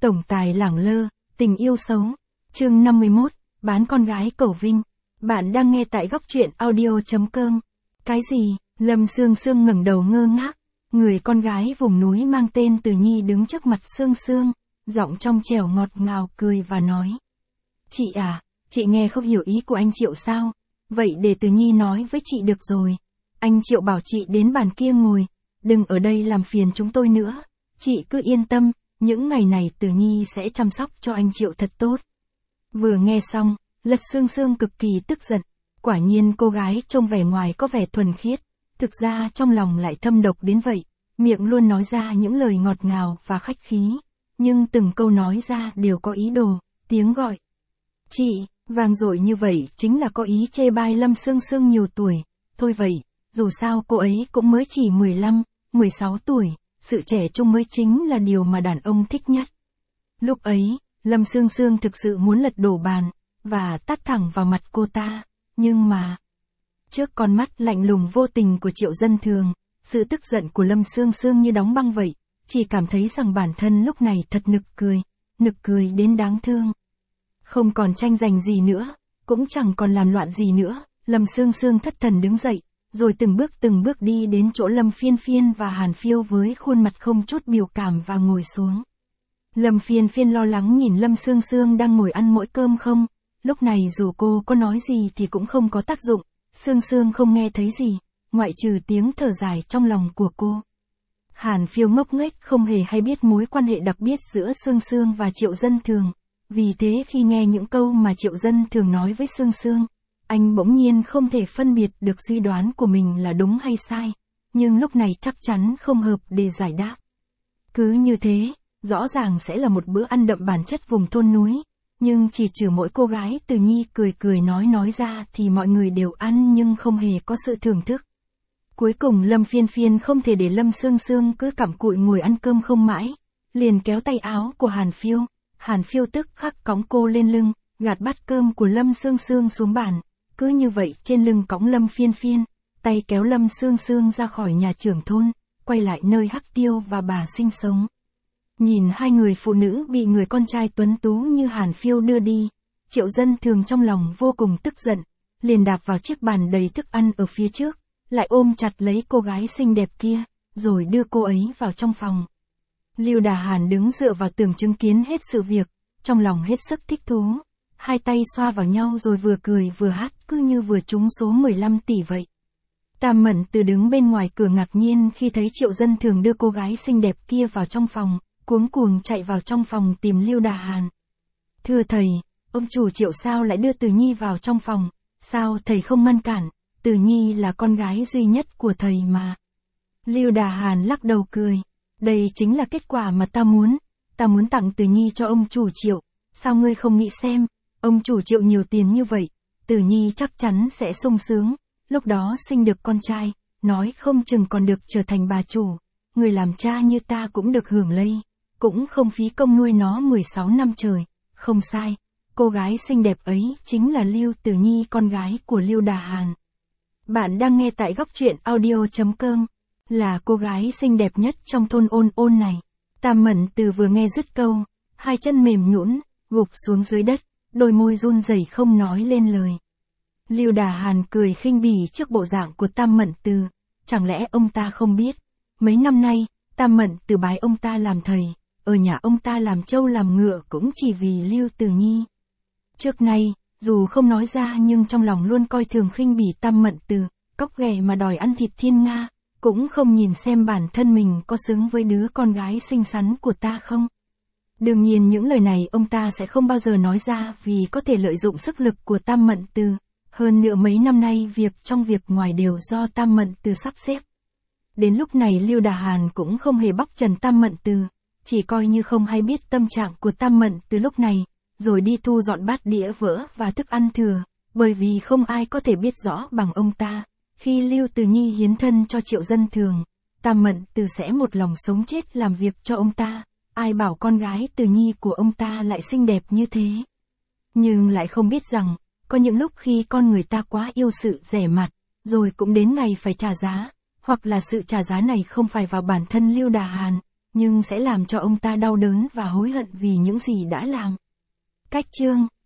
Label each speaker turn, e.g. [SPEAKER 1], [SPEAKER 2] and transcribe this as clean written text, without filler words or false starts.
[SPEAKER 1] Tổng tài lẳng lơ, tình yêu xấu. Chương 51, bán con gái cầu vinh. Bạn đang nghe tại góc truyện audio.com. Cái gì? Lâm Sương Sương ngẩng đầu ngơ ngác. Người con gái vùng núi mang tên Từ Nhi đứng trước mặt Sương Sương, giọng trong trẻo ngọt ngào cười và nói. Chị à, chị nghe không hiểu ý của anh Triệu sao? Vậy để Từ Nhi nói với chị được rồi. Anh Triệu bảo chị đến bàn kia ngồi, đừng ở đây làm phiền chúng tôi nữa. Chị cứ yên tâm, những ngày này Từ Nhi sẽ chăm sóc cho anh Triệu thật tốt. Vừa nghe xong, Lật Sương Sương cực kỳ tức giận. Quả nhiên cô gái trông vẻ ngoài có vẻ thuần khiết, thực ra trong lòng lại thâm độc đến vậy, miệng luôn nói ra những lời ngọt ngào và khách khí, nhưng từng câu nói ra đều có ý đồ, tiếng gọi. Chị, vang dội như vậy chính là có ý chê bai Lâm Sương Sương nhiều tuổi. Thôi vậy, dù sao cô ấy cũng mới chỉ 15, 16 tuổi, sự trẻ trung mới chính là điều mà đàn ông thích nhất. Lúc ấy, Lâm Sương Sương thực sự muốn lật đổ bàn, và tát thẳng vào mặt cô ta, nhưng mà... Trước con mắt lạnh lùng vô tình của Triệu Dân Thường, sự tức giận của Lâm Sương Sương như đóng băng vậy, chỉ cảm thấy rằng bản thân lúc này thật nực cười đến đáng thương. Không còn tranh giành gì nữa, cũng chẳng còn làm loạn gì nữa, Lâm Sương Sương thất thần đứng dậy, rồi từng bước đi đến chỗ Lâm Phiên Phiên và Hàn Phiêu với khuôn mặt không chút biểu cảm và ngồi xuống. Lâm Phiên Phiên lo lắng nhìn Lâm Sương Sương đang ngồi ăn mỗi cơm không, lúc này dù cô có nói gì thì cũng không có tác dụng, Sương Sương không nghe thấy gì, ngoại trừ tiếng thở dài trong lòng của cô. Hàn Phiêu ngốc nghếch không hề hay biết mối quan hệ đặc biệt giữa Sương Sương và Triệu Dân Thường, vì thế khi nghe những câu mà Triệu Dân Thường nói với Sương Sương, anh bỗng nhiên không thể phân biệt được suy đoán của mình là đúng hay sai, nhưng lúc này chắc chắn không hợp để giải đáp. Cứ như thế, rõ ràng sẽ là một bữa ăn đậm bản chất vùng thôn núi, nhưng chỉ trừ mỗi cô gái Từ Nhi cười nói ra thì mọi người đều ăn nhưng không hề có sự thưởng thức. Cuối cùng Lâm Phiên Phiên không thể để Lâm Sương Sương cứ cặm cụi ngồi ăn cơm không mãi, liền kéo tay áo của Hàn Phiêu tức khắc cõng cô lên lưng, gạt bát cơm của Lâm Sương Sương xuống bàn, cứ như vậy trên lưng cõng Lâm Phiên Phiên, tay kéo Lâm Sương Sương ra khỏi nhà trưởng thôn, quay lại nơi Hắc Tiêu và bà sinh sống. Nhìn hai người phụ nữ bị người con trai tuấn tú như Hàn Phiêu đưa đi, Triệu Dân Thường trong lòng vô cùng tức giận, liền đạp vào chiếc bàn đầy thức ăn ở phía trước, lại ôm chặt lấy cô gái xinh đẹp kia, rồi đưa cô ấy vào trong phòng. Lưu Đà Hàn đứng dựa vào tường chứng kiến hết sự việc, trong lòng hết sức thích thú, hai tay xoa vào nhau rồi vừa cười vừa hát cứ như vừa trúng số 15 tỷ vậy. Tam Mẫn Từ đứng bên ngoài cửa ngạc nhiên khi thấy Triệu Dân Thường đưa cô gái xinh đẹp kia vào trong phòng, cuống cuồng chạy vào trong phòng tìm Lưu Đà Hàn. Thưa thầy, ông chủ Triệu sao lại đưa Từ Nhi vào trong phòng, sao thầy không ngăn cản, Từ Nhi là con gái duy nhất của thầy mà. Lưu Đà Hàn lắc đầu cười, đây chính là kết quả mà ta muốn tặng Từ Nhi cho ông chủ Triệu, sao ngươi không nghĩ xem, ông chủ Triệu nhiều tiền như vậy, Từ Nhi chắc chắn sẽ sung sướng, lúc đó sinh được con trai, nói không chừng còn được trở thành bà chủ, người làm cha như ta cũng được hưởng lây, cũng không phí công nuôi nó 16 năm trời, không sai, cô gái xinh đẹp ấy chính là Lưu Từ Nhi con gái của Lưu Đà Hàn. Bạn đang nghe tại góc truyện audio.com, là cô gái xinh đẹp nhất trong thôn Ôn này. Tam Mẫn Từ vừa nghe dứt câu, hai chân mềm nhũn, gục xuống dưới đất, đôi môi run rẩy không nói lên lời. Lưu Đà Hàn cười khinh bỉ trước bộ dạng của Tam Mẫn Từ, chẳng lẽ ông ta không biết, mấy năm nay, Tam Mẫn Từ bái ông ta làm thầy, ở nhà ông ta làm trâu làm ngựa cũng chỉ vì Lưu Từ Nhi. Trước nay, dù không nói ra nhưng trong lòng luôn coi thường khinh bỉ Tam Mẫn Từ, cóc ghẻ mà đòi ăn thịt thiên nga, cũng không nhìn xem bản thân mình có xứng với đứa con gái xinh xắn của ta không. Đương nhiên những lời này ông ta sẽ không bao giờ nói ra vì có thể lợi dụng sức lực của Tam Mẫn Từ, hơn nữa mấy năm nay việc trong việc ngoài đều do Tam Mẫn Từ sắp xếp. Đến lúc này Lưu Đà Hàn cũng không hề bóc trần Tam Mẫn Từ, chỉ coi như không hay biết tâm trạng của Tam Mẫn Từ lúc này, rồi đi thu dọn bát đĩa vỡ và thức ăn thừa, bởi vì không ai có thể biết rõ bằng ông ta. Khi Lưu Từ Nhi hiến thân cho Triệu Dân Thường, Tam Mẫn Từ sẽ một lòng sống chết làm việc cho ông ta, ai bảo con gái Từ Nhi của ông ta lại xinh đẹp như thế. Nhưng lại không biết rằng, có những lúc khi con người ta quá yêu sự rẻ mạt, rồi cũng đến ngày phải trả giá, hoặc là sự trả giá này không phải vào bản thân Lưu Đà Hàn, nhưng sẽ làm cho ông ta đau đớn và hối hận vì những gì đã làm. Cách chương